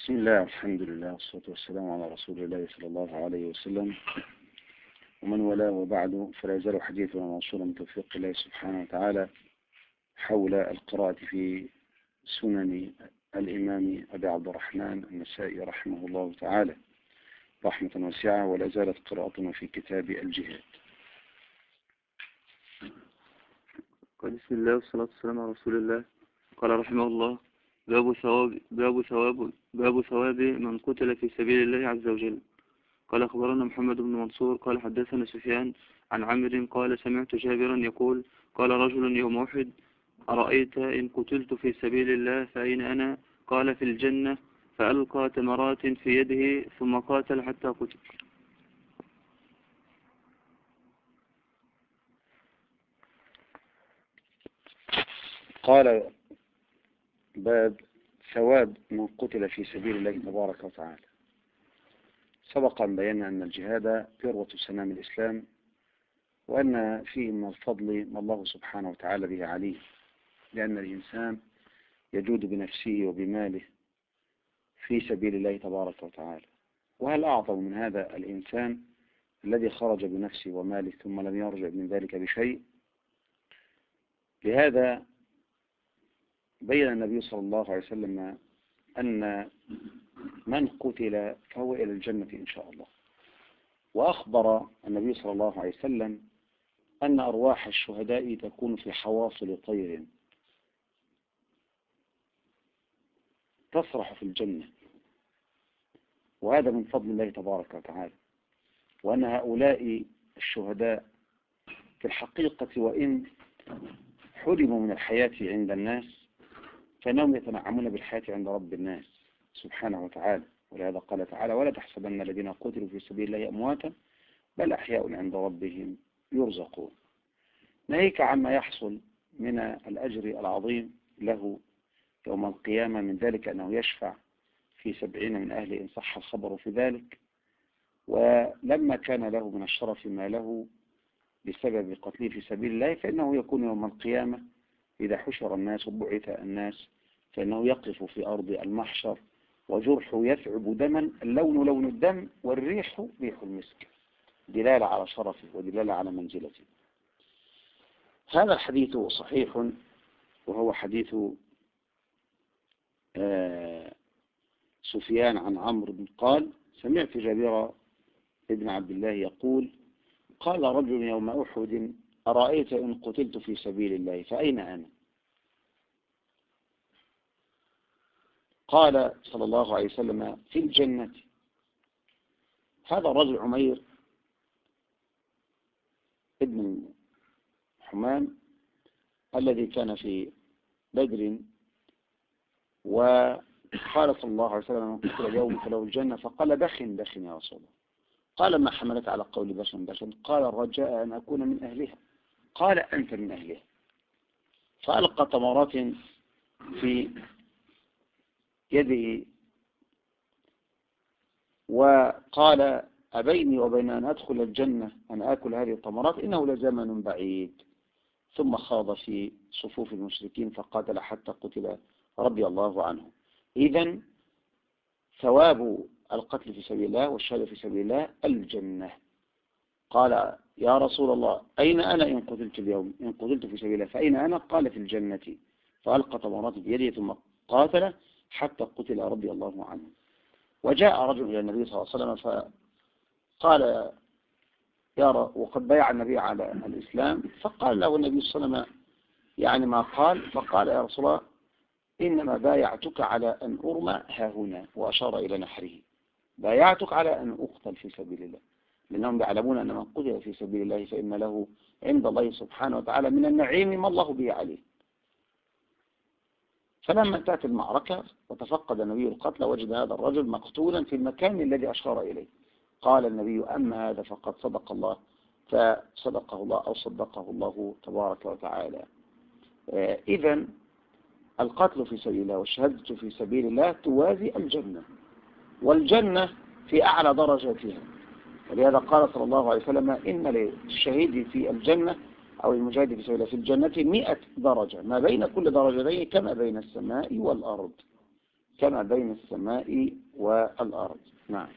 بسم الله والحمد لله والصلاة والسلام على رسول الله صلى الله عليه وسلم ومن والاه، وبعد، فلا يزال حديثنا موصولا من توفيق الله سبحانه وتعالى حول القراءة في سنن الإمام أبي عبد الرحمن النسائي رحمه الله تعالى رحمة واسعة، ولا زالت قراءتنا في كتاب الجهاد. بسم الله والصلاة والسلام على رسول الله. قال رحمه الله: باب ثواب من قتل في سبيل الله عز وجل. قال أخبرنا محمد بن منصور قال حدثنا سفيان عن عمرو قال سمعت جابرا يقول: قال رجل يوم أحد: أرأيت إن قتلت في سبيل الله فأين أنا؟ قال: في الجنة. فألقى تمرات في يده ثم قاتل حتى قتل. قال: باب ثواب من قتل في سبيل الله تبارك وتعالى. سبق أن بينا أن الجهاد ذروة سنام الإسلام، وأن فيه من الفضل ما الله سبحانه وتعالى به عليه، لأن الإنسان يجود بنفسه وبماله في سبيل الله تبارك وتعالى. وهل أعظم من هذا الإنسان الذي خرج بنفسه وماله ثم لم يرجع من ذلك بشيء؟ لهذا بين النبي صلى الله عليه وسلم أن من قتل فهو إلى الجنة إن شاء الله. وأخبر النبي صلى الله عليه وسلم أن أرواح الشهداء تكون في حواصل طير تسرح في الجنة، وهذا من فضل الله تبارك وتعالى. وأن هؤلاء الشهداء في الحقيقة وإن حرموا من الحياة عند الناس فإنهم يتنعمون بالحياة عند رب الناس سبحانه وتعالى. ولهذا قال تعالى: ولا تحسبن الذين قتلوا في سبيل الله أمواتا بل أحياء عند ربهم يرزقون. ناهيك عما يحصل من الأجر العظيم له يوم القيامة، من ذلك أنه يشفع في 70 من أهله إن صح الخبر في ذلك. ولما كان له من الشرف ما له بسبب قتله في سبيل الله، فإنه يكون يوم القيامة إذا حشر الناس وبعث الناس فإنه يقف في أرض المحشر وجرحه يثعب دما، اللون لون الدم والريح ريح المسك، دلالة على شرفه ودلالة على منزلته. هذا الحديث صحيح، وهو حديث سفيان عن عمرو بن قال: سمعت جابر ابن عبد الله يقول: قال رجل يوم أحد: أرأيت إن قتلت في سبيل الله فأين أنا؟ قال صلى الله عليه وسلم: في الجنة. هذا الرجل عمير ابن حمام الذي كان في بدر، وقال صلى الله عليه وسلم: من قتل اليوم فله الجنة. فقال: بخن بخن يا رسول الله. قال: ما حملت على قول بخن بخن؟ قال: الرجاء أن أكون من أهلها. قال: أنت من أهلها. فألقى تمرات في يده وقال: أبيني وبين أن أدخل الجنة أن آكل هذه التمرات، إنه لزمن بعيد. ثم خاض في صفوف المشركين فقاتل حتى قتل رضي الله عنه. إذن ثواب القتل في سبيل الله والشهادة في سبيل الله الجنة. قال: يا رسول الله أين أنا إن قتلت اليوم؟ إن قتلت في سبيل الله فأين أنا؟ قال: في الجنة. فألقى تمرات بيده ثم قاتل حتى قتل رضي الله عنه. وجاء رجل إلى النبي صلى الله عليه وسلم فقال: وقد بايع النبي على الإسلام. فقال له النبي صلى الله عليه وسلم يعني ما قال. فقال: يا رسول الله إنما بايعتك على أن أرمى هاهنا، وأشار إلى نحره. بايعتك على أن أقتل في سبيل الله، لأنهم يعلمون أن من قتل في سبيل الله فإن له عند الله سبحانه وتعالى من النعيم ما الله به عليه. فلما انتهت المعركة وتفقد النبي القتل وجد هذا الرجل مقتولا في المكان الذي أشار إليه. قال النبي: أما هذا فقد صدق الله، فصدقه الله أو صدقه الله تبارك وتعالى. إذن القتل في سبيل الله والشهادة في سبيل الله توازي الجنة، والجنة في أعلى درجاتها. ولهذا قال صلى الله عليه وسلم: إن للشهيد في الجنة أو المجاهد في سبيل الله في الجنة 100 درجة، ما بين كل درجتين كما بين السماء والأرض. كما بين السماء والأرض. نعم.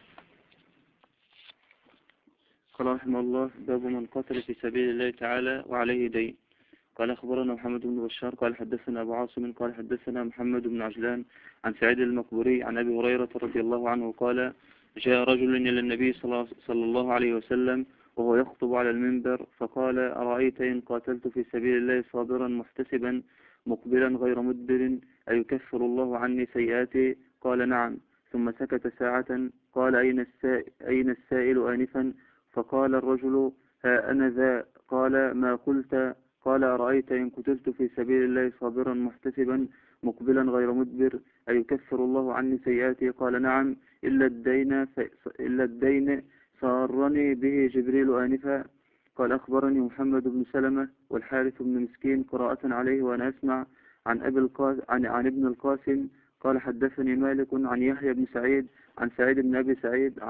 قال رحمه الله: باب من قتل في سبيل الله تعالى وعليه دين. قال أخبرنا محمد بن بشار قال حدثنا أبو عاصم قال حدثنا محمد بن عجلان عن سعيد المقبوري عن أبي هريرة رضي الله عنه قال: جاء رجل إلى النبي صلى الله عليه وسلم وهو يخطب على المنبر فقال: أرأيت إن قاتلت في سبيل الله صابرا محتسبا مقبلا غير مدبر أيكفر الله عني سيئاتي؟ قال: نعم. ثم سكت ساعة. قال: أين السائل آنفا؟ فقال الرجل: ها أنا ذا. قال: ما قلت؟ قال: أرأيت إن قتلت في سبيل الله صابرا محتسبا مقبلا غير مدبر أيكفر الله عني سيئاتي؟ قال: نعم، إلا الدين سارني به جبريل آنفا. قال: أخبرني محمد بن سلمة والحارث بن مسكين قراءة عليه وأنا أسمع عن ابن القاسم قال: حدثني مالك عن يحيى بن سعيد عن سعيد بن أبي سعيد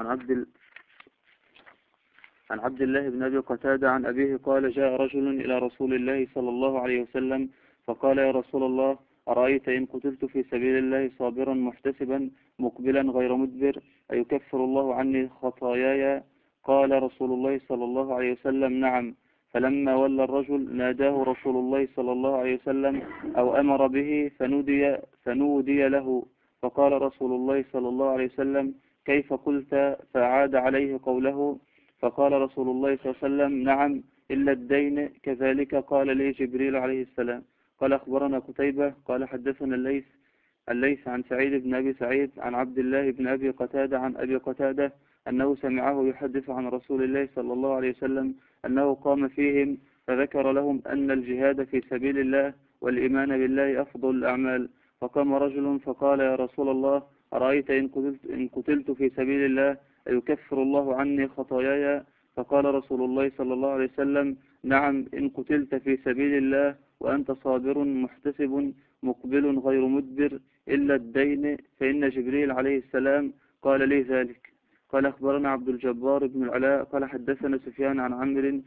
عن عبد الله بن أبي قتادة عن أبيه قال: جاء رجل إلى رسول الله صلى الله عليه وسلم فقال: يا رسول الله، أرأيت إن قتلت في سبيل الله صابرا محتسبا مقبلا غير مدبر أيكفر الله عني خطاياي؟ قال رسول الله صلى الله عليه وسلم: نعم. فلما ولى الرجل ناداه رسول الله صلى الله عليه وسلم أو أمر به فنودي له، فقال رسول الله صلى الله عليه وسلم: كيف قلت؟ فعاد عليه قوله، فقال رسول الله صلى الله عليه وسلم: نعم، إلا الدين كذلك قال لي جبريل عليه السلام. قال: أخبرنا قتيبة قال حدثنا الليث عن سعيد بن أبي سعيد عن عبد الله بن أبي قتادة عن أبي قتادة أنه سمعه يحدث عن رسول الله صلى الله عليه وسلم أنه قام فيهم فذكر لهم أن الجهاد في سبيل الله والإيمان بالله أفضل الأعمال. فقام رجل فقال: يا رسول الله، أرأيت إن قتلت في سبيل الله أيكفر الله عني خطاياي؟ فقال رسول الله صلى الله عليه وسلم: نعم، إن قتلت في سبيل الله وأنت صابر محتسب مقبل غير مدبر إلا الدين فإن جبريل عليه السلام قال لي ذلك. قال: أخبرنا عبد الجبار بن العلاء قال حدثنا سفيان عن عمرو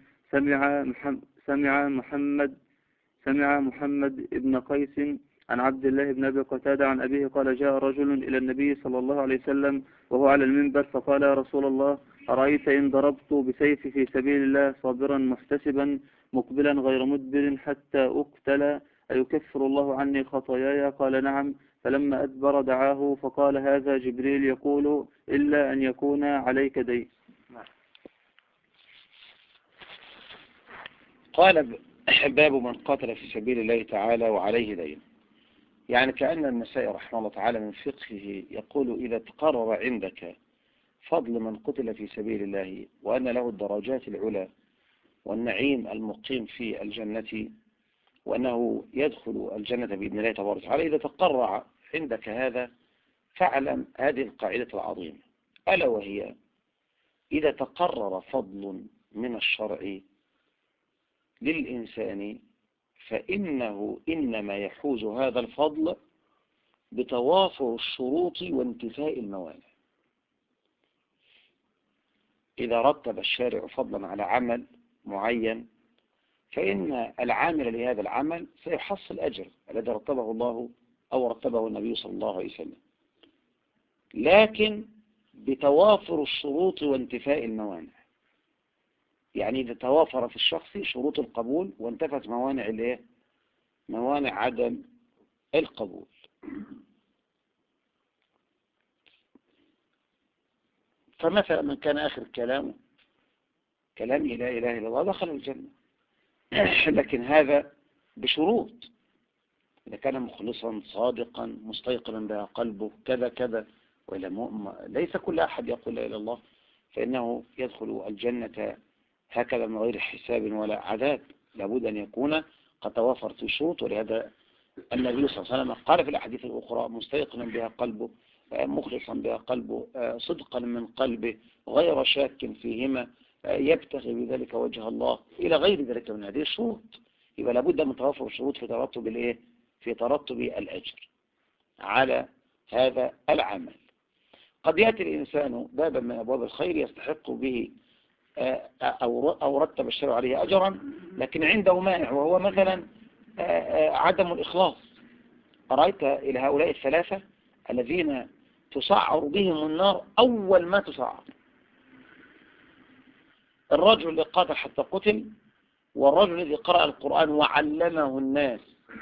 سمع محمد بن قيس عن عبد الله بن أبي قتادة عن أبيه قال: جاء رجل إلى النبي صلى الله عليه وسلم وهو على المنبر فقال: يا رسول الله، أرأيت إن ضربت بسيفي في سبيل الله صابرا محتسبا مقبلا غير مدبر حتى أقتل أيكفر الله عني خطاياي؟ قال: نعم. فلما أدبر دعاه فقال: هذا جبريل يقول: إلا أن يكون عليك دين. قال: باب من قتل في سبيل الله تعالى وعليه دين. يعني كأن النسائي رحمه الله تعالى من فقهه يقول: إذا تقرر عندك فضل من قتل في سبيل الله وأن له الدرجات العلى والنعيم المقيم في الجنة وأنه يدخل الجنة بإذن الله تبارك وتعالى، إذا تقرر عندك هذا فاعلم هذه القاعدة العظيمة، ألا وهي: إذا تقرر فضل من الشرع للإنسان فإنه إنما يحوز هذا الفضل بتوافر الشروط وانتفاء الموانع. إذا رتب الشارع فضلا على عمل معين فإن العامل لهذا العمل سيحصل أجر الذي رتبه الله أو رتبه النبي صلى الله عليه وسلم، لكن بتوافر الشروط وانتفاء الموانع. يعني إذا توافر في الشخص شروط القبول وانتفت موانع عدم القبول. فمثلا من كان آخر كلامه كلام لا إله إلا الله دخل الجنة، لكن هذا بشروط: إذا كان مخلصا صادقا مستيقنا بها قلبه كذا كذا، ليس كل أحد يقول لا إله إلا الله فإنه يدخل الجنة هكذا من غير حساب ولا عذاب، لابد أن يكون قد توافرت الشروط. ولهذا النبي صلى الله عليه وسلم قال في الأحاديث الأخرى: مستيقنا بها قلبه، مخلصا بها قلبه، صدقا من قلبه، غير شاك فيهما، يبتغي بذلك وجه الله، إلى غير ذلك من هذه الشروط. يبقى لابد من توافر الشروط في ترتب الأجر على هذا العمل. قد يأتي الإنسان بابا من أبواب الخير يستحق به أو رتب الشرع عليه أجرا، لكن عنده مانع، وهو مثلا عدم الإخلاص. أرأيت إلى هؤلاء الثلاثة الذين تسعر بهم النار أول ما تسعر. الرجل اللي قاتل حتى قتل، والرجل الذي قرأ القرآن وعلمه الناس،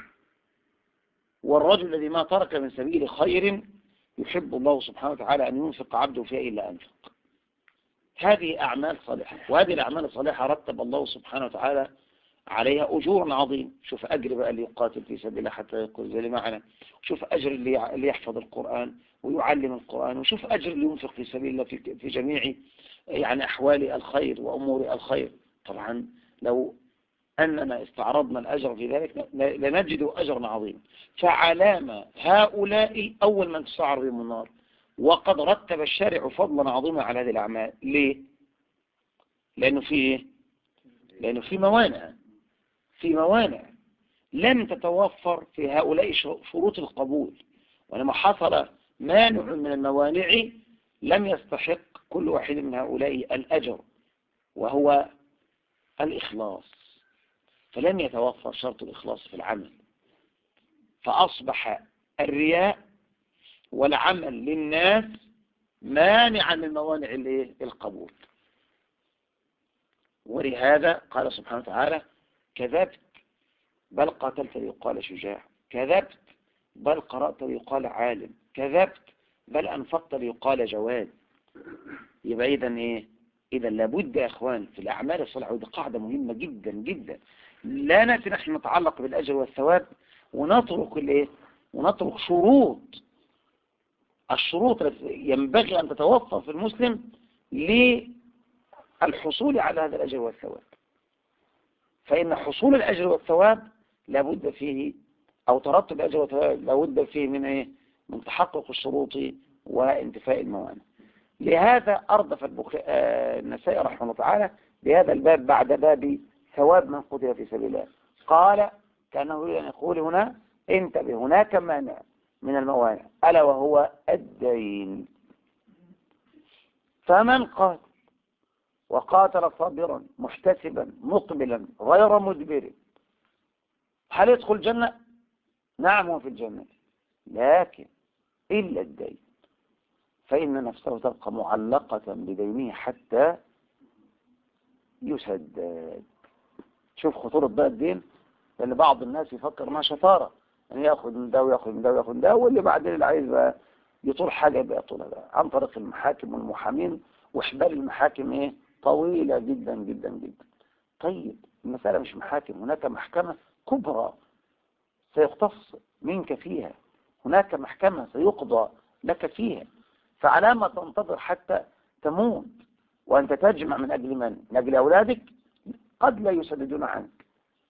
والرجل الذي ما ترك من سبيل خير يحب الله سبحانه وتعالى أن ينفق عبده فيها إلا أنفق. هذه أعمال صالحة، وهذه الأعمال الصالحة رتب الله سبحانه وتعالى عليها أجور عظيم. شوف أجر بقى اللي يقاتل في سبيل الله حتى يقول زي معنا، شوف أجر اللي يحفظ القرآن ويعلم القرآن، وشوف أجر اللي ينفق في سبيل الله في جميع يعني أحوال الخير وأمور الخير. طبعا لو أننا استعرضنا الأجر في ذلك لنجد أجرا عظيما. فعلامة هؤلاء أول من تسعر بهم النار، وقد رتب الشارع فضلا عظيما على هذه الأعمال. ليه؟ لأنه في موانع لم تتوفر في هؤلاء شروط القبول، ولما حصل مانع من الموانع لم يستحق كل واحد من هؤلاء الأجر، وهو الإخلاص. فلم يتوفر شرط الإخلاص في العمل، فأصبح الرياء والعمل للناس مانعا من موانع القبول. ولهذا قال سبحانه وتعالى: كذبت بل قاتلت ليقال شجاع، كذبت بل قرأت ليقال عالم، كذبت بل أنفقت ليقال جواد. يبقى إذا لابد يا أخوان في الأعمال الصالحة، ودي قاعدة مهمة جدا جدا، لا نأتي نحن نتعلق بالأجر والثواب ونترك الشروط التي ينبغي أن تتوفر في المسلم للحصول على هذا الأجر والثواب. فإن حصول الأجر والثواب لابد فيه، أو ترتب الأجر والثواب لابد فيه من تحقق الشروط وانتفاء الموانع. لهذا أردف النسائي رحمه الله تعالى بهذا الباب بعد باب ثواب من قتل في سبيل الله، قال كأنه يقول هنا: انتبه، هناك مانع من الموانع ألا وهو الدين. فمن وقاتل صابرا محتسبا مقبلا غير مدبر، هل يدخل الجنة؟ نعم، هو في الجنة، لكن إلا الدين، فإن نفسه تبقى معلقة بدينه حتى يسدد. شوف خطورة بقى الدين، لأن بعض الناس يفكر ما شطارة أن يأخذ من ده ويأخذ من ده ويأخذ من ده، واللي بعدين اللي عايز بقى يطول حاجة يبقى يطولها بقى عن طريق المحاكم والمحامين، وحبال المحاكم طويلة جدا جدا جدا. طيب المسألة مش محاكم، هناك محكمة كبرى سيختص منك فيها، هناك محكمة سيقضى لك فيها، فعلى ما تنتظر حتى تموت وأنت تجمع من أجل من؟ من أجل أولادك قد لا يسددون عنك.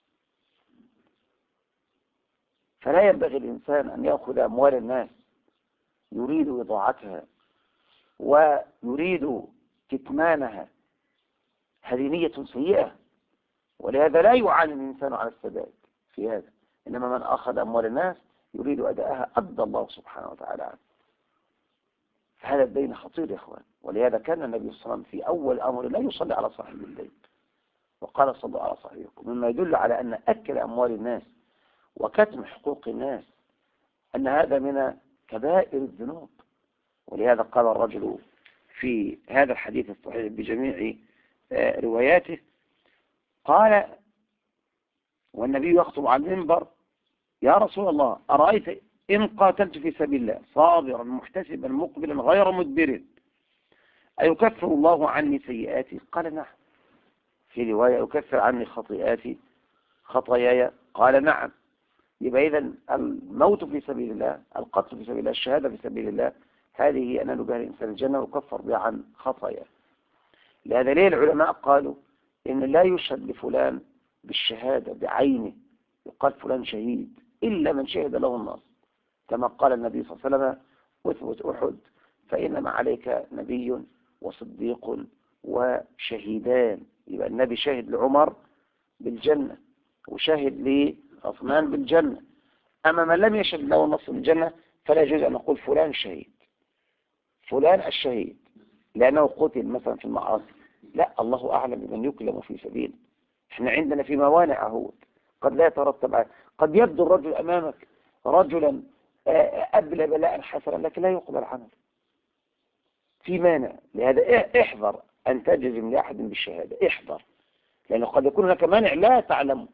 فلا ينبغي الإنسان أن يأخذ أموال الناس يريد إضاعتها ويريد كتمانها، هذه نية سيئة، ولهذا لا يعاني الإنسان على السداد في هذا، إنما من أخذ أموال الناس يريد أداءها أدى الله سبحانه وتعالى عنه. فهذا الدين خطير يا إخوان، ولهذا كان النبي صلى الله عليه وسلم في أول أمر لا يصلي على صاحب الدين، وقال صلوا على صاحبكم، مما يدل على أن أكل أموال الناس وكتم حقوق الناس أن هذا من كبائر الذنوب. ولهذا قال الرجل في هذا الحديث الصحيح بجميع رواياته، قال والنبي يخطب على المنبر: يا رسول الله، أرأيت إن قاتلت في سبيل الله صابرا محتسبا مقبلا غير مدبر أيكفر الله عني سيئاتي؟ قال نعم. في رواية: يكفر عني خطاياي؟ قال نعم. يبقى إذن الموت في سبيل الله، القتل في سبيل الله، الشهادة في سبيل الله، هذه هي أن بها الإنسان الجنة ويكفر بها عن خطاياه. لهذا ليه العلماء قالوا إن لا يشهد لفلان بالشهادة بعينه، يقال فلان شهيد، إلا من شهد له النصر، كما قال النبي صلى الله عليه وسلم: اثبت أحد فإنما عليك نبي وصديق وشهيدان. يبقى النبي شهد لعمر بالجنة وشهد لعثمان بالجنة. أما من لم يشهد له النصر بالجنة فلا يجوز أن نقول فلان شهيد، فلان الشهيد لأنه قتل مثلا في المعاصي. لا، الله أعلم بمن يكلم في سبيل. احنا عندنا في موانع قد لا يترتب عليه. قد يبدو الرجل أمامك رجلا أبلى بلاء حسنا لكن لا يقبل عمل، في مانع. لهذا احذر أن تجزم لأحد بالشهادة، احذر، لأنه قد يكون لك مانع لا تعلمه،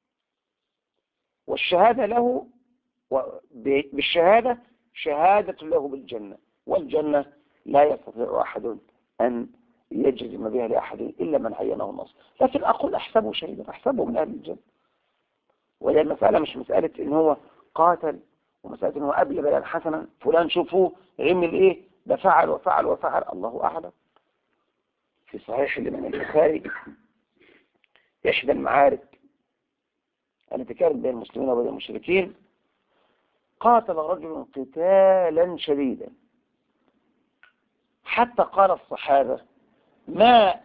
والشهادة له بالشهادة شهادة له بالجنة، والجنة لا يستطيع أحد أن يجزم بها لأحد إلا من عينه النص. لكن أقول أحسبه شهيدا، أحسبه من أهل الجنة. وهي المسألة مش مسألة إن هو قاتل ومسألة إن هو أبلى بلاء حسنا، فلان شوفوه عمل إيه، ده فعل وفعل وفعل، الله أعلم. في صحيح الإمام البخاري إحدى المعارك التي كانت بين المسلمين وبين المشركين، قاتل رجل قتالا شديدا حتى قال الصحابة ما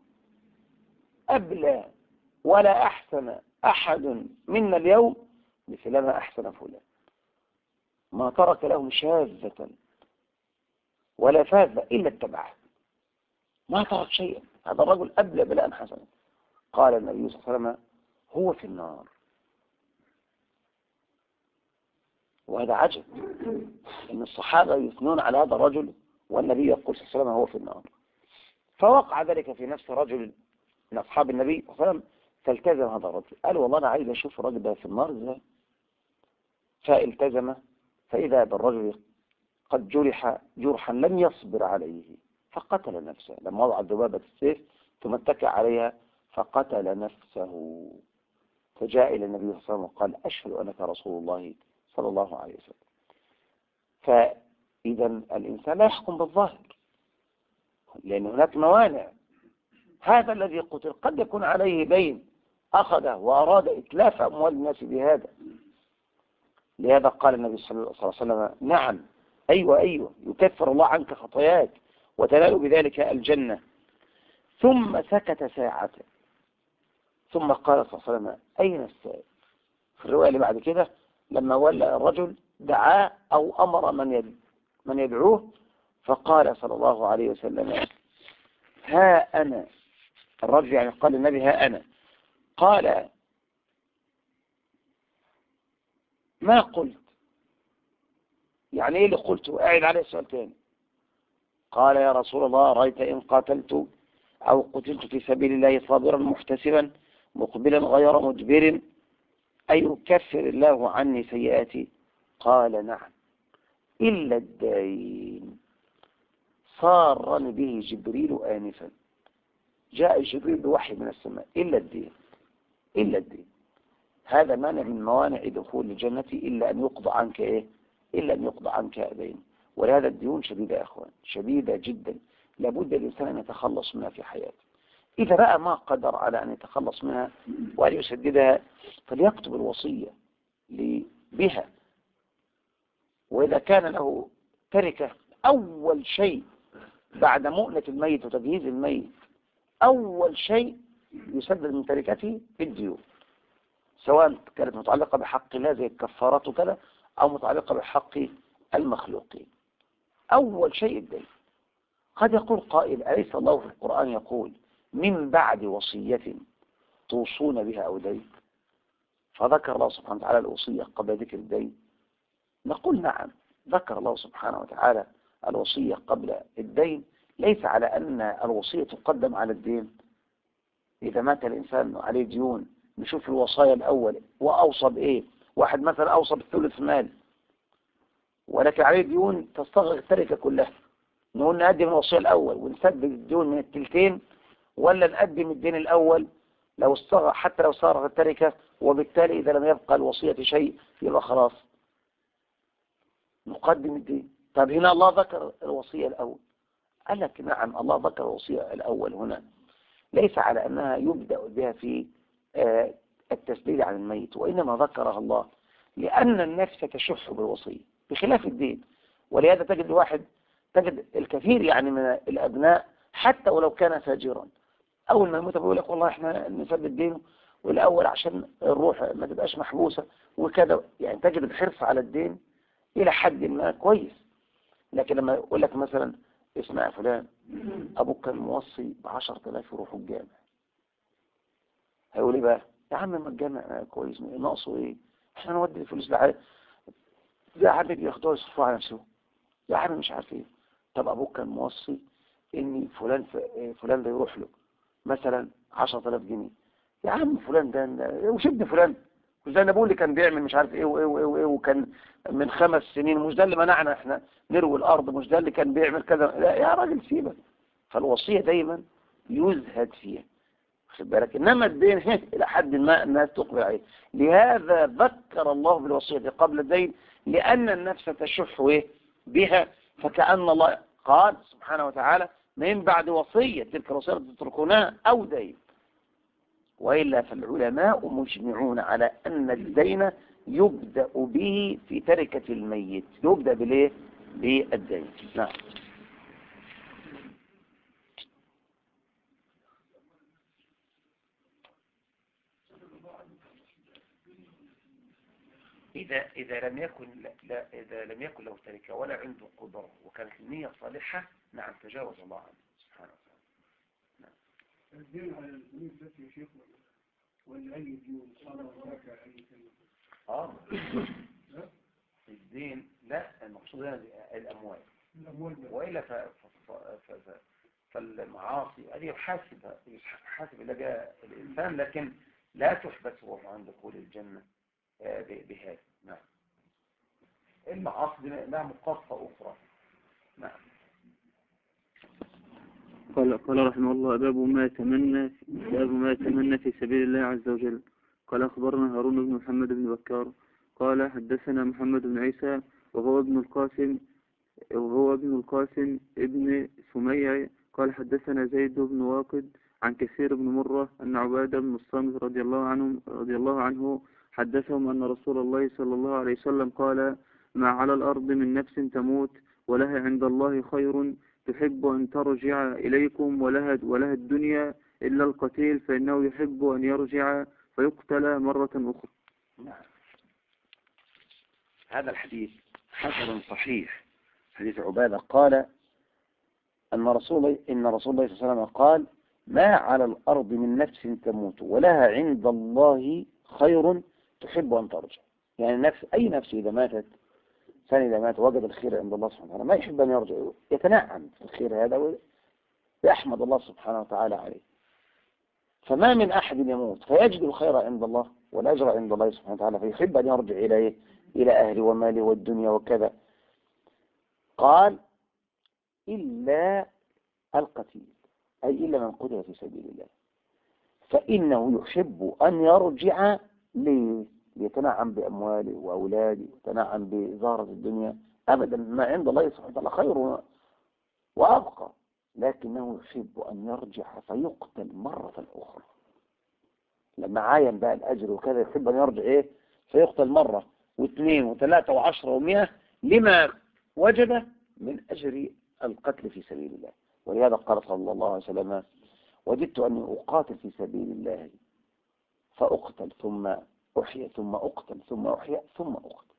أبلى ولا أحسن أحد منا اليوم مثل ما أحسن فلان، ما ترك لهم شاذة ولا فاذة إلا اتبعه، ما ترك شيئا، هذا الرجل أبلى بلاء حسنا. قال النبي صلى الله عليه وسلم هو في النار. وهذا عجب أن الصحابة يثنون على هذا الرجل والنبي يقول صلى الله عليه وسلم هو في النار. فوقع ذلك في نفس رجل من أصحاب النبي صلى الله عليه وسلم، فالتزم هذا الرجل، قال والله أنا عايز أشوف الرجل ده في النار ازاي. فالتزم، فإذا بالرجل قد جرح جرحا لم يصبر عليه فقتل نفسه، لما وضع ذبابة السيف ثم اتكى عليها فقتل نفسه. فجاء إلى النبي صلى الله عليه وسلم وقال أشهد أنك رسول الله صلى الله عليه وسلم. فإذا الإنسان لا يحكم بالظاهر، لأن هناك موانع. هذا الذي قتل قد يكون عليه دين أخذه وأراد إتلاف أموال الناس بهذا. لهذا قال النبي صلى الله عليه وسلم نعم أيوة يكفر الله عنك خطاياك وتنال بذلك الجنة. ثم سكت ساعة ثم قال صلى الله عليه وسلم أين السائل؟ في الرواية اللي بعد كده لما ولى الرجل دعاه أو أمر من يدعوه، فقال صلى الله عليه وسلم ها أنا. الرجل يعني قال النبي ها أنا. قال ما قلت؟ يعني ايه اللي قلته؟ قاعد عليه السؤال تاني. قال يا رسول الله رأيت إن قاتلت أو قتلت في سبيل الله صابرا محتسبا مقبلا غير مدبر أيكفر الله عني سيئاتي؟ قال نعم إلا الدين. صارني به جبريل آنفا، جاء جبريل بوحي من السماء إلا الدين، إلا الدين. هذا مانع من موانع دخول الجنة إلا أن يقضى عنك إيه؟ إلا أن يقضى عنك دين. ولهذا الديون شديدة يا أخوان، شديدة جدا، لابد الإنسان أن يتخلص منها في حياته. إذا رأى ما قدر على أن يتخلص منها وأن يسددها فليكتب الوصية بها. وإذا كان له تركة، أول شيء بعد مؤنة الميت وتجهيز الميت أول شيء يسدد من تركته الديون، سواء كانت متعلقة بحق الله زي الكفارات وكذا أو متعلقة بحق المخلوقين. أول شيء الدين. قد يقول قائل أليس الله في القرآن يقول من بعد وصية توصون بها أو دين؟ فذكر الله سبحانه وتعالى الوصية قبل ذكر الدين. نقول نعم، ذكر الله سبحانه وتعالى الوصية قبل الدين، ليس على أن الوصية تقدم على الدين. إذا مات الإنسان عليه ديون نشوف الوصايا الأول وأوصى بإيه. واحد مثلا أوصى بالثلث مال ولكن عليه ديون تستغرق التركة كلها، نقول نقدم الوصية الأول ونسدد الديون من التلتين، ولا نقدم الدين الأول لو استغرق حتى لو صارت التركة، وبالتالي إذا لم يبقى الوصية شيء يبقى خلاص نقدم الدين. طب هنا الله ذكر الوصية الأول، قال لك نعم الله ذكر الوصية الأول هنا ليس على أنها يبدأ بها في التسديد عن الميت، وإنما ذكرها الله لأن النفس تشح بالوصية بخلاف الدين. ولهذا تجد الكثير يعني من الأبناء حتى ولو كان فاجرا أول ما يموت بيقول لك والله احنا نسدد دينه والأول عشان الروح ما تبقاش محبوسة وكذا. يعني تجد الحرص على الدين إلى حد ما كويس. لكن لما يقول لك مثلا اسمع فلان أبوك كان موصي ب10,000 يروحوا الجامع، هيقول ايه بقى؟ يا عم ما الجامع كويس، ناقصه ايه؟ احنا نودي الفلوس لحاجة. يا حبيبي ياخدوها يصرفوا على نفسه، يا حبيبي مش عارف ايه. طب ابوك كان موصي ان فلان ده يروح له مثلا 10,000 جنيه. يا عم فلان ده وش ابن فلان؟ مش ده النبي اللي كان بيعمل مش عارف ايه وايه وايه وايه، وكان من 5 سنين، مش ده اللي منعنا احنا نروي الارض، مش ده اللي كان بيعمل كذا؟ لا يا راجل سيبك. فالوصية دايما يزهد فيها، خد بالك، انما الدين الى حد ما الناس تقبل عليه. لهذا ذكر الله بالوصية قبل الدين، لان النفس تشح بها، فكأن الله قال سبحانه وتعالى من بعد وصية، تلك الوصية تتركونها او دين. وإلا فالعلماء مجمعون على أن الدين يبدأ به في تركة الميت، يبدأ بالإيه؟ بالدين. نعم. إذا لم يكن له تركة ولا عنده قدرة وكانت النية صالحة، نعم تجاوز الله عنه سبحانه وتعالى. نعم. الدين على الفلوس بس يا شيخ ولا أي ديون صلاة وزكاة أي شيء؟ الدين لا، المقصود هنا الأموال. وإلا فالمعاصي هذه يحاسب إذا جاء الإنسان، لكن لا تحبس هو عن دخول الجنة بهذا. نعم. المعاصي لها مقاصة أخرى. نعم. قال رحمه الله باب ما يتمنى في سبيل الله عز وجل. قال أخبرنا هارون بن محمد بن بكار قال حدثنا محمد بن عيسى وهو ابن القاسم ابن سميع قال حدثنا زيد بن واقد عن كثير بن مرة أن عبادة بن الصامت رضي الله عنه حدثهم أن رسول الله صلى الله عليه وسلم قال ما على الأرض من نفس تموت ولها عند الله خير تحب أن ترجع إليكم ولها الدنيا إلا القتيل فإنه يحب أن يرجع فيقتل مرة أخرى. نعم. هذا الحديث حسن صحيح، حديث عبادة قال إن رسول الله صلى الله عليه وسلم قال ما على الأرض من نفس تموت ولها عند الله خير تحب أن ترجع. يعني أي نفس إذا ماتت، ثاني إذا مات وجد الخير عند الله سبحانه وتعالى ما يحب أن يرجع، يتنعم في الخير هذا ويحمد الله سبحانه وتعالى عليه. فما من أحد يموت فيجد الخير عند الله والأجر عند الله سبحانه وتعالى فيحب أن يرجع إلى أهله وماله والدنيا وكذا. قال إلا القتيل، أي إلا من قتل في سبيل الله، فإنه يحب أن يرجع ليتنعم بأمواله وأولاده ويتنعم بزهرة الدنيا. أبدا، ما عند الله سبحانه وتعالى خير وأبقى، لكنه يحب أن يرجع فيقتل مرة أخرى. لما عاين بقى الأجر وكذا يحب أن يرجع فيقتل مرة واثنين وثلاثة وعشرة ومئة لما وجد من أجر القتل في سبيل الله. ولهذا قال صلى الله عليه وسلم وجدت أني أقاتل في سبيل الله فأقتل ثم أحيا ثم أقتل ثم أحيا ثم أقتل.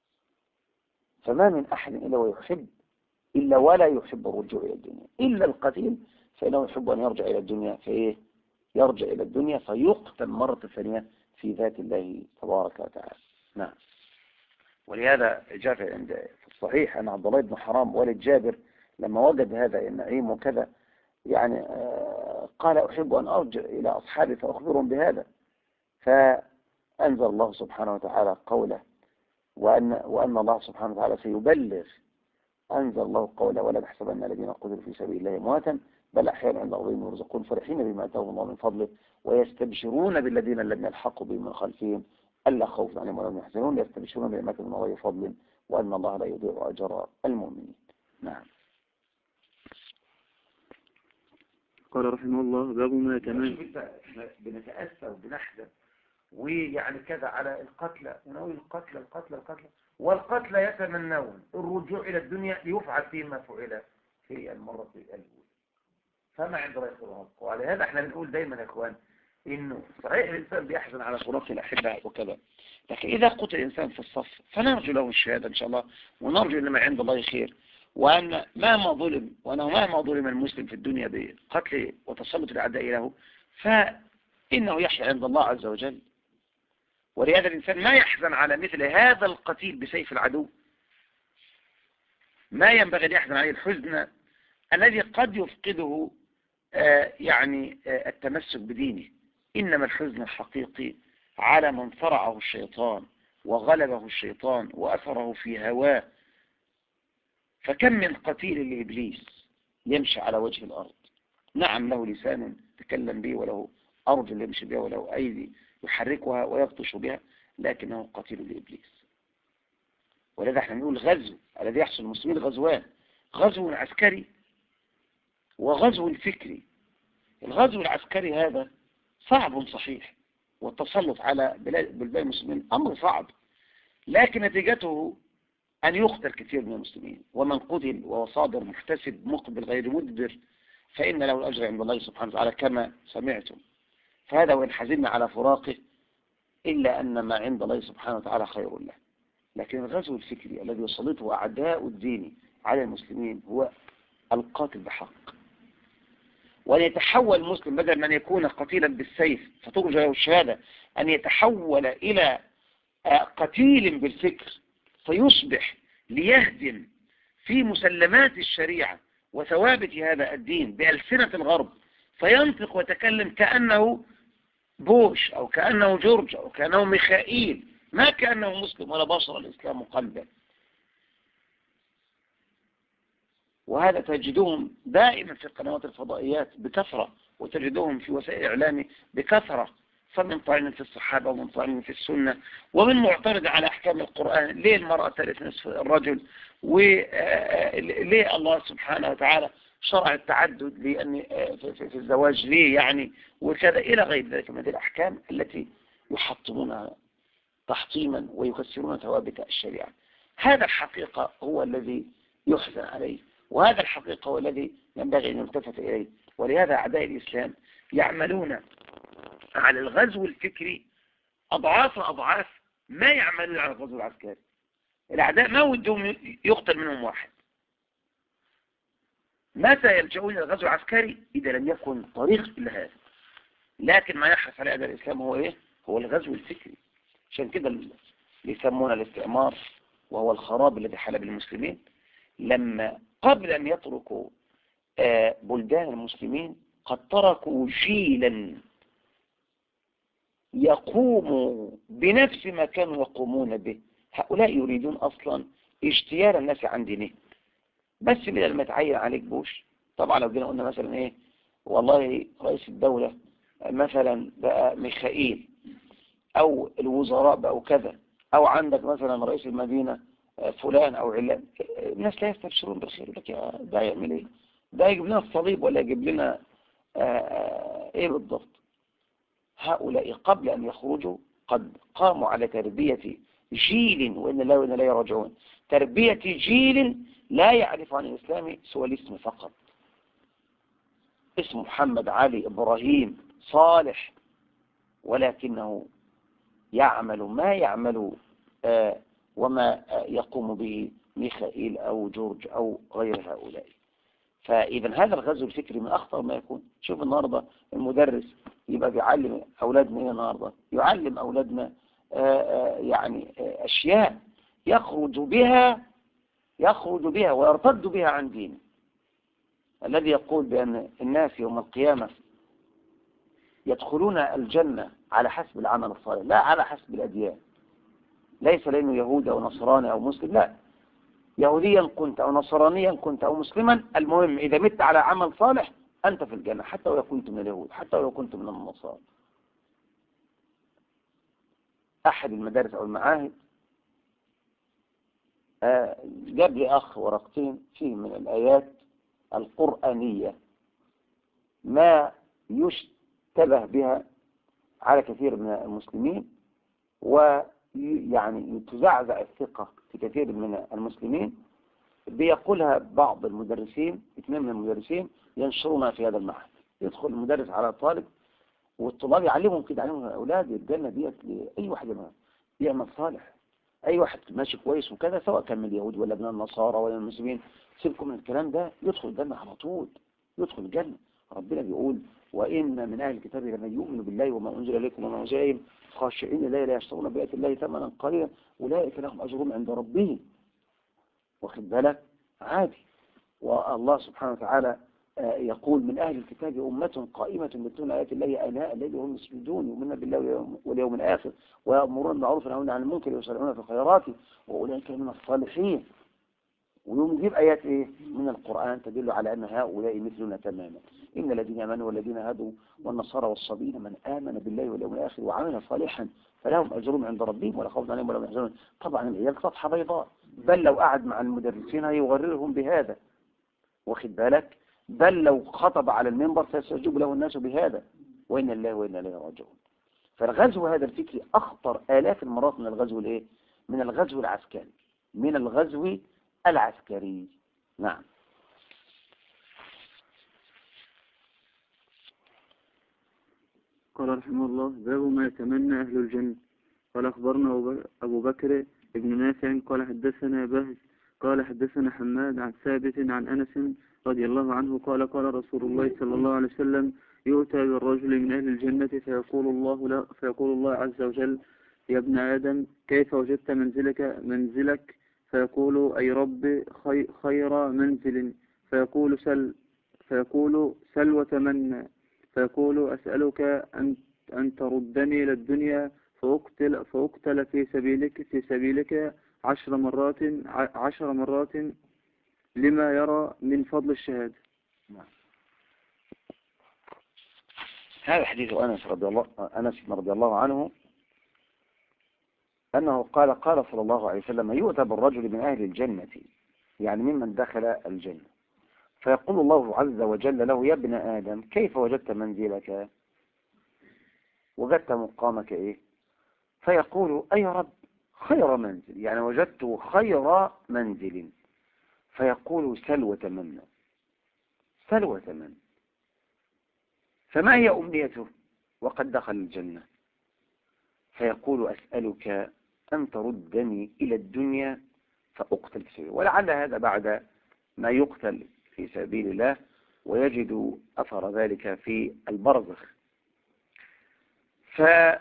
فما من أحد إلا ويحب إلا ولا يحب الرجوع إلى الدنيا إلا القتيل، فإنه يحب أن يرجع إلى الدنيا يرجع إلى الدنيا فيقتل مرة ثانية في ذات الله تبارك وتعالى. نعم. ولهذا جاء في الصحيح أن عبد الله بن حرام والد جابر لما وجد هذا النعيم وكذا يعني قال أحب أن أرجع إلى أصحابي فأخبرهم بهذا، فأنزل الله سبحانه وتعالى قوله وأن الله سبحانه وتعالى سيبلغ. أنزل الله قوله ولا تحسبن الذين قتلوا في سبيل الله أمواتا بل أحياء عند ربهم يرزقون فرحين بما آتاهم الله من فضله ويستبشرون بالذين لم يلحقوا بهم من خلفهم ألا خوف عليهم ولا هم يحزنون يستبشرون بنعمة من الله وفضل وأن الله لا يضيع أجر المؤمنين. نعم. قال رحمه الله باب ما يتمنى. احنا بنتأسى وبنحزن ويعني كذا على القتلى ونقول القتلى والقتلى يتمنون الرجوع إلى الدنيا ليفعل فيه ما فعل في المرة الأولى، فما عند رأي خلاص. وعلى هذا احنا بنقول دايما يا اخوان انه صحيح الانسان بيحزن على فراق الاحبه وكذا، لكن اذا قتل الانسان في الصف فنرجو له الشهاده ان شاء الله، ونرجو ان ما عند الله خير، وان مهما ظلم المسلم في الدنيا بقتل وتسلط الاعداء له فانه يحيى عند الله عز وجل. ولهذا الانسان ما يحزن على مثل هذا القتيل بسيف العدو ما ينبغي أن يحزن عليه الحزن الذي قد يفقده التمسك بدينه. إنما الحزن الحقيقي على من صرعه الشيطان وغلبه الشيطان وأثره في هواه. فكم من قتيل لإبليس يمشي على وجه الأرض، نعم له لسان تكلم به وله أرجل يمشي بها وله أيدي يحركها ويبطش بها، لكنه قتيل لإبليس. ولذا احنا نقول غزو الذي يحصل المسلمين غزوان: غزو عسكري وغزو فكري. الغزو العسكري هذا صعب صحيح، والتسلط على بلاد المسلمين أمر صعب، لكن نتيجته أن يقتل كثير من المسلمين، ومن قتل وهو صابر محتسب مقبل غير مدبر فإن له الأجر عند الله سبحانه وتعالى كما سمعتم. فهذا وإن حزننا على فراقه إلا أن ما عند الله سبحانه وتعالى خير له. لكن الغزو الفكري الذي يسلطه أعداء الدين على المسلمين هو القاتل بحق، وأن يتحول المسلم بدل من يكون قتيلا بالسيف فترجى له الشهادة أن يتحول إلى قتيل بالفكر، فيصبح ليهدم في مسلمات الشريعة وثوابت هذا الدين بألسنة الغرب، فينطق ويتكلم كأنه بوش أو كأنه جورج أو كأنه ميخائيل، ما كأنه مسلم ولا بشر الإسلام قلبا. وهذا تجدهم دائما في القنوات الفضائيات بكثرة، وتجدهم في وسائل الإعلام بكثرة، فمن طعن في الصحابة ومن طعن في السنة ومن معترض على أحكام القرآن. ليه المرأة ترث نصف الرجل؟ وليه الله سبحانه وتعالى شرع التعدد لأن في الزواج ليه وكذا إلى غير ذلك من هذه الأحكام التي يحطمونها تحطيما ويكسرون ثوابت الشريعة. هذا الحقيقة هو الذي يحزن عليه، وهذا الحقيقة هو الذي ينبغي أن يلتفت إليه. ولهذا أعداء الإسلام يعملون على الغزو الفكري أضعاف ما يعملون على الغزو العسكري. الأعداء ما ودهم يقتل منهم واحد. متى يلجؤون إلى الغزو العسكري؟ إذا لم يكن طريق إلا هذا. لكن ما يحرص على أعداء الإسلام هو إيه؟ هو الغزو الفكري. عشان كده يسمون الاستعمار وهو الخراب الذي حل بالمسلمين، لما قبل أن يتركوا بلدان المسلمين قد تركوا جيلا يقوم بنفس ما كانوا يقومون به. هؤلاء يريدون أصلا اجتيال الناس عن دينهم. بس بدل ما تعين عليك بوش، طبعا لو جينا قلنا مثلا والله رئيس الدولة مثلا بقى ميخائيل، أو الوزراء بقوا كذا، أو عندك مثلا رئيس المدينة فلان أو علان، الناس لا يستبشرون بالخير. لك ده يعمل إيه؟ ده يجيب لنا الصليب ولا يجيب لنا إيه بالضبط؟ هؤلاء قبل أن يخرجوا قد قاموا على تربية جيل وإن الله وإن لا يرجعون، تربية جيل لا يعرف عن الإسلام سوى الاسم فقط، اسم محمد علي إبراهيم صالح، ولكنه يعمل ما يعمل وما يقوم به ميخائيل أو جورج أو غير هؤلاء. فإذا هذا الغزو الفكري من أخطر ما يكون. شوف النهاردة المدرس يبقى بيعلم أولادنا النهاردة يعلم أولادنا أشياء يخرج بها ويرتد بها عن دينه، الذي يقول بأن الناس يوم القيامة يدخلون الجنة على حسب العمل الصالح لا على حسب الأديان. ليس لأنه يهودي أو نصراني أو مسلم، لا، يهوديا كنت أو نصرانيا كنت أو مسلما، المهم إذا مت على عمل صالح أنت في الجنة، حتى لو كنت من اليهود، حتى لو كنت من النصارى. أحد المدارس أو المعاهد جاب لي أخ ورقتين فيه من الآيات القرآنية ما يشتبه بها على كثير من المسلمين، تزعزع الثقة في كثير من المسلمين. بيقولها بعض المدرسين، اثنين من المدرسين ينشرونها في هذا المعهد. يدخل المدرس على طالب والطلاب يعلمهم كده، يعلمهم الأولاد الجنة ديت لأي واحد يعمل صالح، أي واحد ماشي كويس وكذا، سواء كان من اليهود ولا من النصارى ولا من المسلمين، سيبكم من الكلام ده، يدخل الجنة على طول، يدخل الجنة. ربنا بيقول وإن من أهل الكتاب لمن يؤمن بالله وما أنزل إليكم وما أنزل إليهم خاشعين لا يشترون بآيات الله ثمنا قليلا أولئك لهم أجرهم عند ربهم. واخد بالك؟ عادي. والله سبحانه وتعالى يقول من أهل الكتاب أمة قائمة يتلون آيات الله آناء الليل وهم يسجدون يؤمنون بالله واليوم الآخر ويأمرون بالمعروف وينهون عن المنكر ويسارعون في الخيرات وأولئك من الصالحين. ويوم يجيب آيات إيه من القرآن تدل على أن هؤلاء مثلنا تماما. إن الذين آمنوا والذين هادوا والنصارى والصابين من آمن بالله واليوم الآخر وعمل صالحا فلهم أجرهم عند ربهم ولا خوف عليهم ولا هم يحزنون. طبعا العيال سطحة بيضاء، بل لو قعد مع المدرسين هيغررهم بهذا، واخد بالك، بل لو خطب على المنبر سيستجيب له الناس بهذا، وإن الله وإنا إليه راجعون. فالغزو هذا الفكري أخطر آلاف المرات من الغزو الإيه؟ من الغزو العسكري، من الغزو العسكري. نعم. قال رحمه الله باب ما يتمنى أهل الجنة. قال أخبرنا أبو بكر ابن نافع قال حدثنا بهز قال حدثنا حماد عن ثابت عن أنس رضي الله عنه قال قال رسول الله صلى الله عليه وسلم يؤتى بالرجل من أهل الجنة فيقول الله عز وجل يا ابن آدم كيف وجدت منزلك فيقول أي رب خير منزل فيقول سل وتمنى فيقول أسألك أن تردني إلى الدنيا فأقتل في سبيلك 10 مرات لما يرى من فضل الشهادة. هذا حديث أنس رضي الله عنه أنه قال صلى الله عليه وسلم يؤتى بالرجل من أهل الجنة، يعني ممن دخل الجنة، فيقول الله عز وجل له يا ابن آدم كيف وجدت منزلك، وجدت مقامك إيه؟ فيقول أي رب خير منزل، يعني وجدت خير منزل. فيقول سل وتمنى، سل وتمنى. فما هي أمنيته وقد دخل الجنة؟ فيقول أسألك أن تردني إلى الدنيا فأقتل في سبيل الله. ولعل هذا بعد ما يقتل في سبيل الله ويجد أثر ذلك في البرزخ. فقال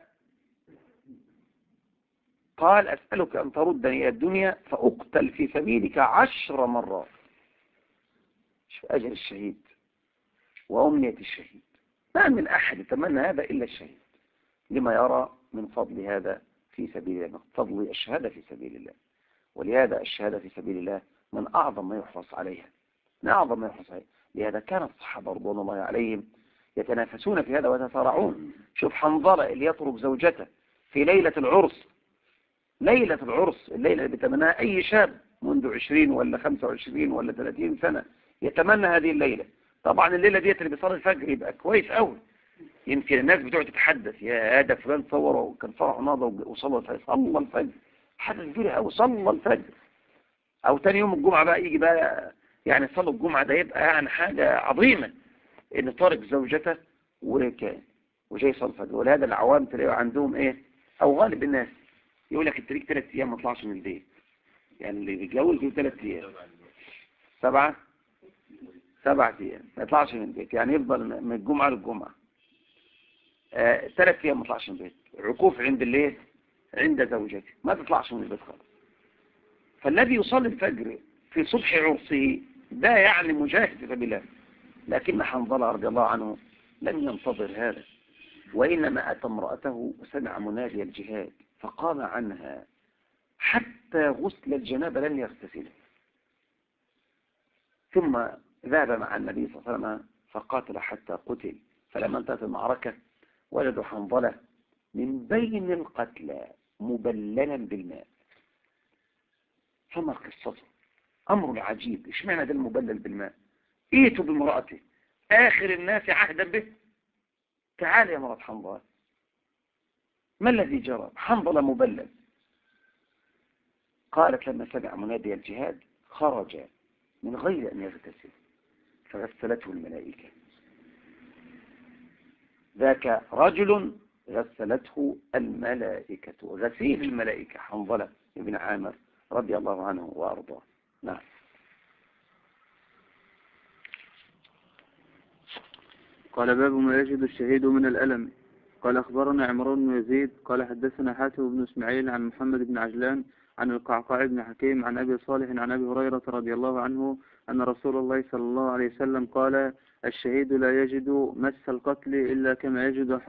أسألك أن تردني إلى الدنيا فأقتل في سبيلك 10 مرات. شوف أجل الشهيد وأمنية الشهيد، ما من أحد يتمنى هذا إلا الشهيد لما يرى من فضل هذا في سبيل الله، فضل الشهادة في سبيل الله. ولهذا الشهادة في سبيل الله من أعظم ما يحرص عليها، من أعظم ما يحرص عليها. لهذا كان الصحابة رضوان الله عليهم يتنافسون في هذا ويتسارعون. شوف حنظلة اللي يطرق زوجته في ليلة العرس، ليلة العرس، الليلة اللي بيتمناها أي شاب منذ 20 ولا 25 ولا 30 سنة يتمنى هذه الليلة. طبعا الليلة ديت اللي بيصلي الفجر يبقى كويس قوي، يمكن الناس بتقعد تتحدث يا هذا فلان صور وكان فرح ناضة وصلى الفجر، حدث كبير قوي، صلى الفجر. او تاني يوم الجمعة بقى يجي بقى يعني صلى الجمعة، ده يبقى يعني حاجة عظيمة ان طارق زوجته وجاي يصلي الفجر. ولهذا العوام تلاقوا عندهم ايه، او غالب الناس يقول لك انت ليك 3 ايام ما تطلعش من البيت، يعني اللي بيتجوز له 3 ايام 7 ايام ما يطلعش من البيت، يعني يفضل من الجمعة للجمعة 3 ايام ما تطلعش من البيت، عكوف عند الليل عند زوجته ما تطلعش من البيت خالص. فالذي يصلي الفجر في صبح عرسه ده يعني مجاهد في سبيل الله. لكن حنظلة رضي الله عنه لم ينتظر هذا، وإنما أتى امرأته وسمع منادي الجهاد فقام عنها حتى غسل الجنابة لم يغتسل، ثم ذهب مع النبي صلى الله عليه وسلم فقاتل حتى قتل. فلما انتهت المعركة وجدوا حنظلة من بين القتلى مبللا بالماء. فما قصته؟ أمر عجيب، اشمعنى ده المبلل بالماء؟ ايتوا بامرأته آخر الناس عهدا به، تعال يا مرأة حنظلة، ما الذي جرى؟ حنظلة مبلل. قالت لما سمع منادي الجهاد خرج من غير أن يغتسل فغسلته الملائكة. ذاك رجل غسلته الملائكة، غسيل الملائكة حنظلة بن عامر رضي الله عنه وأرضاه. نعم. قال باب ما يجد الشهيد من الألم. قال أخبرنا عمران بن يزيد قال حدثنا حاتم بن إسماعيل عن محمد بن عجلان عن القعقاع بن حكيم عن أبي صالح عن أبي هريرة رضي الله عنه أن رسول الله صلى الله عليه وسلم قال: الشهيد لا يجد مس القتل إلا كما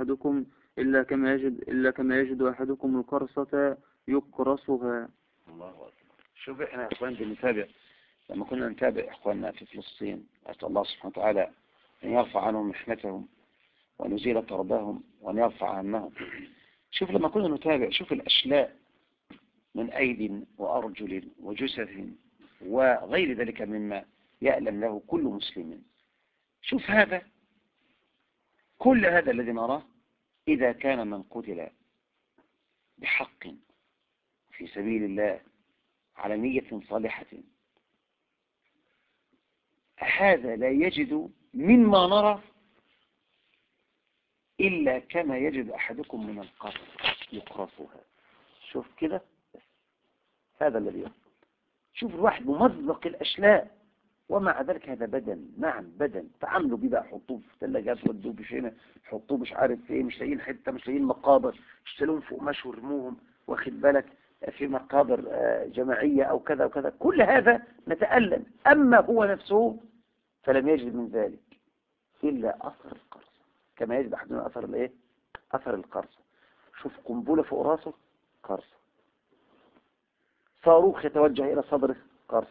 يجد أحدكم القرصة يقرصها. الله أكبر. شوف احنا يا اخوان بنتابع، لما كنا نتابع اخواننا في فلسطين، أسأل الله سبحانه وتعالى أن يرفع عنهم محنتهم وأن يزيل كربهم وأن يرفع عنهم. شوف لما كنا نتابع، شوف الأشلاء من أيد وأرجل وجسد وغير ذلك مما يألم له كل مسلم. شوف هذا، كل هذا الذي نراه إذا كان من قتل بحق في سبيل الله على نية صالحة، هذا لا يجد مما نرى إلا كما يجد أحدكم من القرص يقرصها. شوف كده، هذا الذي يحصل. شوف الواحد ممزق الأشلاء، ومع ذلك هذا بدن، نعم بدن، تعاملوا بيه بقى، حطوه في ثلاجات، ودوه بشينة، حطوه مش عارف ايه، مش لاقيين حته، مش لاقيين مقابر، اشتلوهم فوق مشوا ورموهم، واخد بالك، في مقابر جماعية او كذا وكذا. كل هذا نتألم. اما هو نفسه فلم يجد من ذلك الا اثر القرص، كما يجد احدنا اثر الايه، اثر القرص. شوف قنبلة فوق راسه، قرص. صاروخ يتوجه الى صدره، قرص.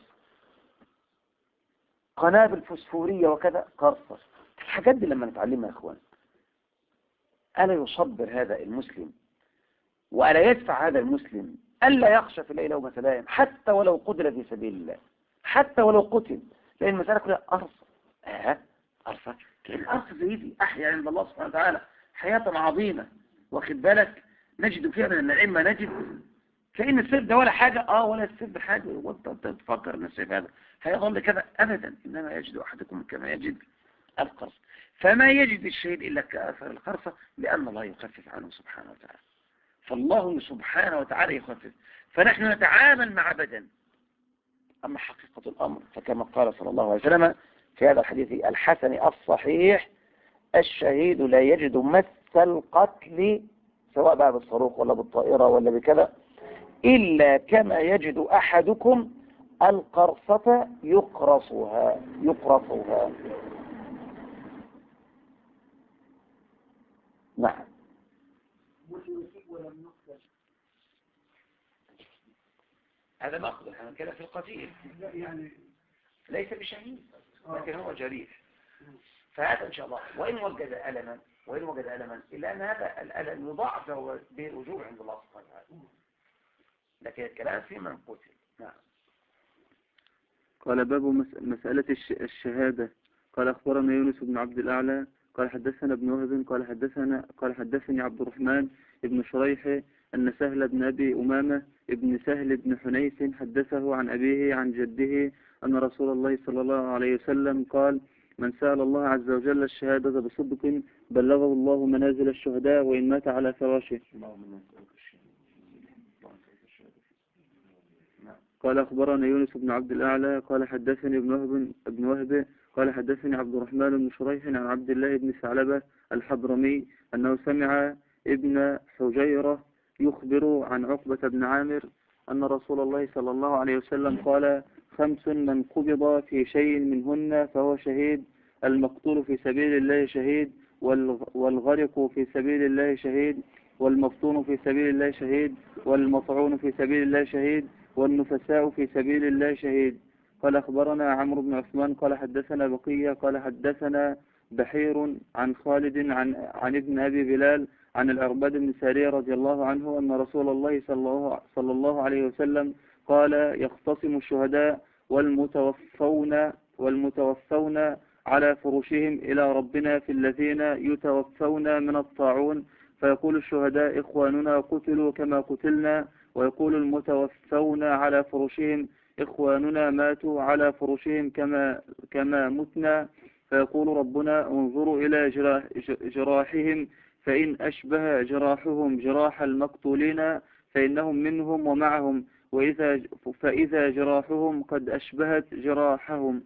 قنابل فوسفورية وكذا، قرصة. الحاجات دي لما نتعلمها يا اخوان، ألا يصبر هذا المسلم، وألا يدفع هذا المسلم ألا يخشى في الليل لومة لائم، حتى ولو قتل في سبيل الله، حتى ولو قتل، لأن المسألة كلها قرصة. قرصة، القرصة زي دي أحيا عند الله سبحانه وتعالى حياة عظيمة، واخد بالك، نجد فيها من النعيم ما نجد. كأن السيف ده ولا حاجة، ولا السيف ده حاجة، وانت تفكر ان السيف هذا هيظل كذا أبدا، إنما يجد أحدكم كما يجد القرص. فما يجد الشهيد إلا كأثر القرصة، لأن الله يخفف عنه سبحانه وتعالى. فالله سبحانه وتعالى يخفف، فنحن نتعامل مع بدن. أما حقيقة الأمر فكما قال صلى الله عليه وسلم في هذا الحديث الحسن الصحيح: الشهيد لا يجد مس القتل، سواء بقى بالصاروخ ولا بالطائرة ولا بكذا، إلا كما يجد أحدكم القرصة يقرصها. نعم. هذا نأخذ الحمد كده في القتيل، يعني ليس بشهيد لكن هو جريح. فهذا إن شاء الله وإن وجد ألما إلا أن هذا الألم يضاعف له برجوع عند الله سبحانه وتعالى، لكن الكلام في من قتل. نعم. قال: باب مسألة الشهادة. قال: أخبرنا يونس بن عبد الأعلى قال حدثنا ابن وهب قال حدثني عبد الرحمن ابن شريح أن سهل بن أبي أمامة ابن سهل بن حنيف حدثه عن أبيه عن جده أن رسول الله صلى الله عليه وسلم قال: من سأل الله عز وجل الشهادة بصدق بلغه الله منازل الشهداء وإن مات على فراشه. قال: أخبرنا يونس بن عبد الأعلى قال حدثني ابن وهب قال حدثني عبد الرحمن بن شريح عن عبد الله بن ثعلبة الحضرمي أنه سمع ابن حجيرة يخبر عن عقبة بن عامر أن رسول الله صلى الله عليه وسلم قال: 5 من قبض في شيء منهن فهو شهيد: المقتول في سبيل الله شهيد، والغرق في سبيل الله شهيد، والمفتون في سبيل الله شهيد، والمطعون في سبيل الله شهيد، والنفساء في سبيل الله شهيد. قال: أخبرنا عمرو بن عثمان قال حدثنا بقية قال حدثنا بحير عن خالد عن ابن أبي بلال عن العرباد بن سارية رضي الله عنه أن رسول الله صلى الله عليه وسلم قال: يختصم الشهداء والمتوفون على فرشهم إلى ربنا في الذين يتوفون من الطاعون، فيقول الشهداء: إخواننا قتلوا كما قتلنا، ويقول المتوفون على فرشهم: إخواننا ماتوا على فرشهم كما متنا، فيقول ربنا: انظروا إلى جراحهم، فإن أشبه جراحهم جراح المقتولين فإنهم منهم ومعهم، فإذا جراحهم قد أشبهت جراحهم.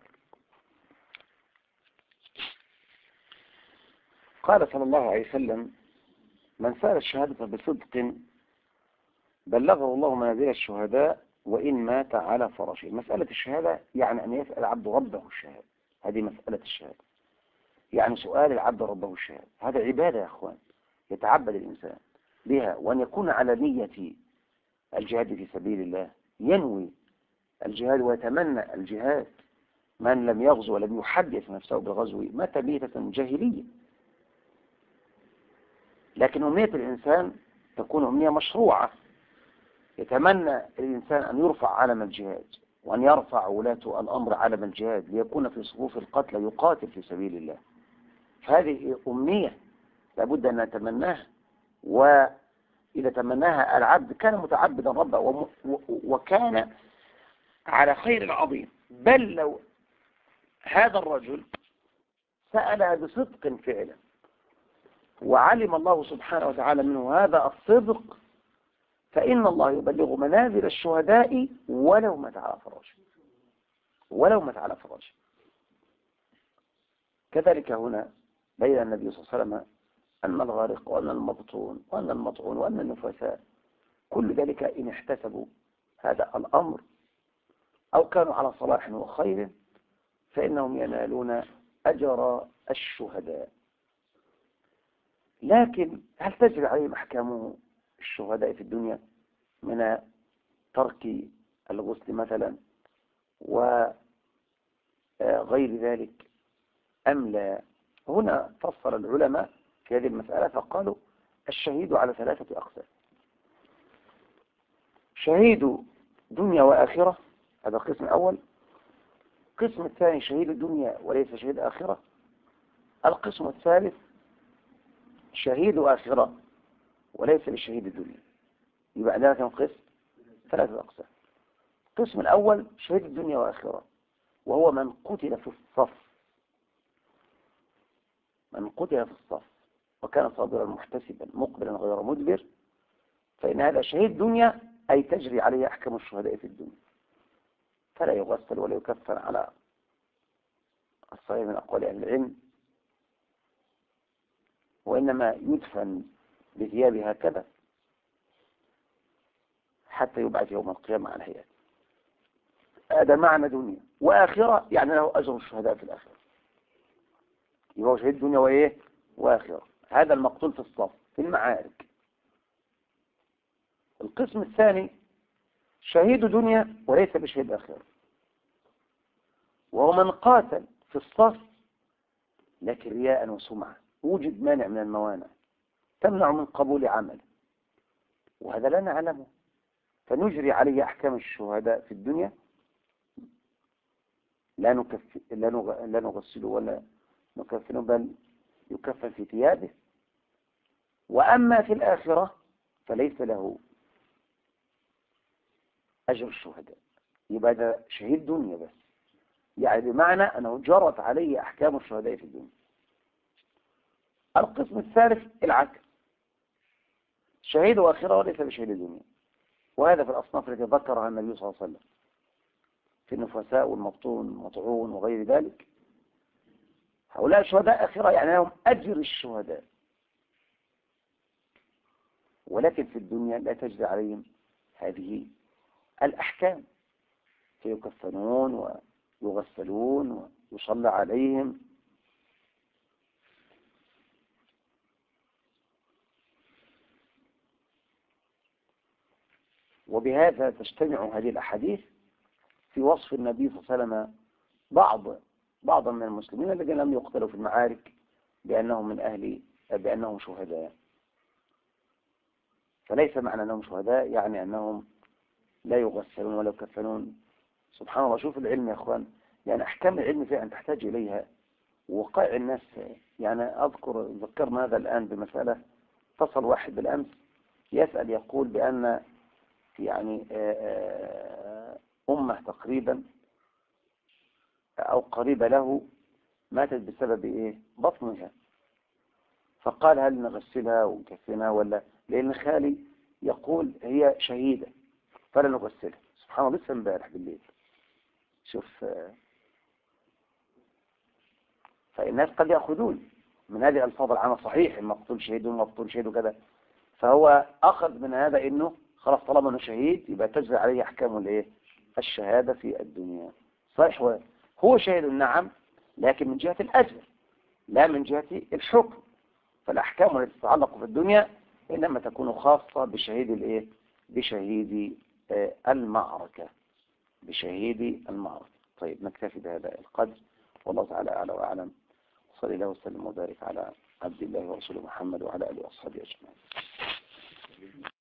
قال صلى الله عليه وسلم: من سأل الشهادة بصدق بلغه الله منازل الشهداء وإن مات على فراشه. مسألة الشهادة يعني أن يسأل عبد ربه الشهادة، هذه مسألة الشهادة، يعني سؤال العبد ربه الشهادة، هذا عبادة يا أخوان يتعبد الإنسان بها، وأن يكون على نية الجهاد في سبيل الله، ينوي الجهاد ويتمنى الجهاد. من لم يغزو ولم يحدث نفسه بالغزو مات ميتة جاهلية. لكن أمنية الإنسان تكون أمنية مشروعة، يتمنى الإنسان أن يرفع علم الجهاد وأن يرفع ولاة الأمر علم الجهاد ليكون في صفوف القتلى يقاتل في سبيل الله. فهذه أمنية لابد أن نتمناها، وإذا تمناها العبد كان متعبدا ربه وكان على خير عظيم. بل لو هذا الرجل سألها بصدق فعلا وعلم الله سبحانه وتعالى منه هذا الصدق، فإن الله يبلغ منازل الشهداء ولو مات على فراشه، ولو مات على فراشه. كذلك هنا بين النبي صلى الله عليه وسلم أن الغارق وأن المبطون وأن المطعون وأن النفساء كل ذلك إن احتسبوا هذا الأمر أو كانوا على صلاح وخير فإنهم ينالون أجر الشهداء. لكن هل تجري عليهم أحكام الشهداء في الدنيا من ترك الغسل مثلا وغير ذلك أم لا؟ هنا فصل العلماء في هذه المسألة فقالوا الشهيد على 3 أقسام: شهيد دنيا وآخرة، هذا القسم الأول. القسم الثاني شهيد الدنيا وليس شهيد آخرة. القسم الثالث شهيد آخرة وليس لشهيد الدنيا. يبقى عندنا كم قسم؟ 3 أقسام. القسم الأول شهيد الدنيا وآخرة، وهو من قتل في الصف، من قتل في الصف وكان صابرا محتسبا مقبلا غير مدبر، فإن هذا شهيد دنيا أي تجري عليه أحكام الشهداء في الدنيا، فلا يغسل ولا يكفن على الصحيح من أقوال أهل العلم، وإنما يدفن بثياب هكذا حتى يبعث يوم القيامة على هيئته. هذا معنى دنيا. وآخرة يعني له أجر الشهداء في الآخرة، يبقى هو شهيد دنيا وإيه وآخرة. هذا المقتول في الصف في المعارك. القسم الثاني شهيد دنيا وليس بشهيد آخرة، وهو من قاتل في الصف لكن رياء وسمعة، وجد مانع من الموانع تمنع من قبول عمل، وهذا لا نعلمه، فنجري عليه أحكام الشهداء في الدنيا، لا نغسله ولا نكفنه، بل يكفن في ثيابه. وأما في الآخرة فليس له أجر الشهداء، يبقى ده شهيد دنيا بس، يعني بمعنى أنه جرت عليه أحكام الشهداء في الدنيا. القسم الثالث العكس، شهيد آخرة وليس بشهيد الدنيا، وهذا في الأصناف التي ذكرها النبي صلى الله عليه وسلم في النفساء والمبطون والمطعون وغير ذلك. هؤلاء شهداء آخرة يعني لهم أجر الشهداء، ولكن في الدنيا لا تجري عليهم هذه الأحكام، فيكفنون ويغسلون ويصلى عليهم. وبهذا تجتمع هذه الأحاديث في وصف النبي صلى الله عليه وسلم بعض من المسلمين الذين لم يقتلوا في المعارك بأنهم شهداء. فليس معنى أنهم شهداء يعني أنهم لا يغسلون ولا يكفنون. سبحان الله، شوف العلم يا أخوان، يعني أحكام العلم فعلا تحتاج إليها ووقائع الناس. يعني ذكرنا هذا الآن بمسألة، اتصل واحد بالأمس يسأل يقول بأن يعني أمه تقريبا أو قريبة له ماتت بسبب إيه؟ بطنها. فقال هل نغسلها ونكفنها ولا، لأن خالي يقول هي شهيدة فلا نغسلها. سبحان الله، لسه امبارح بالليل. شوف، فالناس قد يأخذون من هذه الألفاظ العامة، صحيح المقتول شهيد والمقتول شهيد وكذا، فهو أخذ من هذا إنه خلاص طالما انه شهيد يبقى تجري عليه احكام الايه الشهادة في الدنيا. صحيح هو شهيد نعم، لكن من جهة الأجر لا من جهة الحكم. فالأحكام التي تتعلق في الدنيا إنما تكون خاصة بشهيد الايه بشهيد المعركة، بشهيد المعركة. طيب نكتفي بهذا القدر، والله تعالى أعلى وأعلم. صلى الله وسلم وبارك على عبد الله ورسوله محمد وعلى آله وأصحابه أجمعين.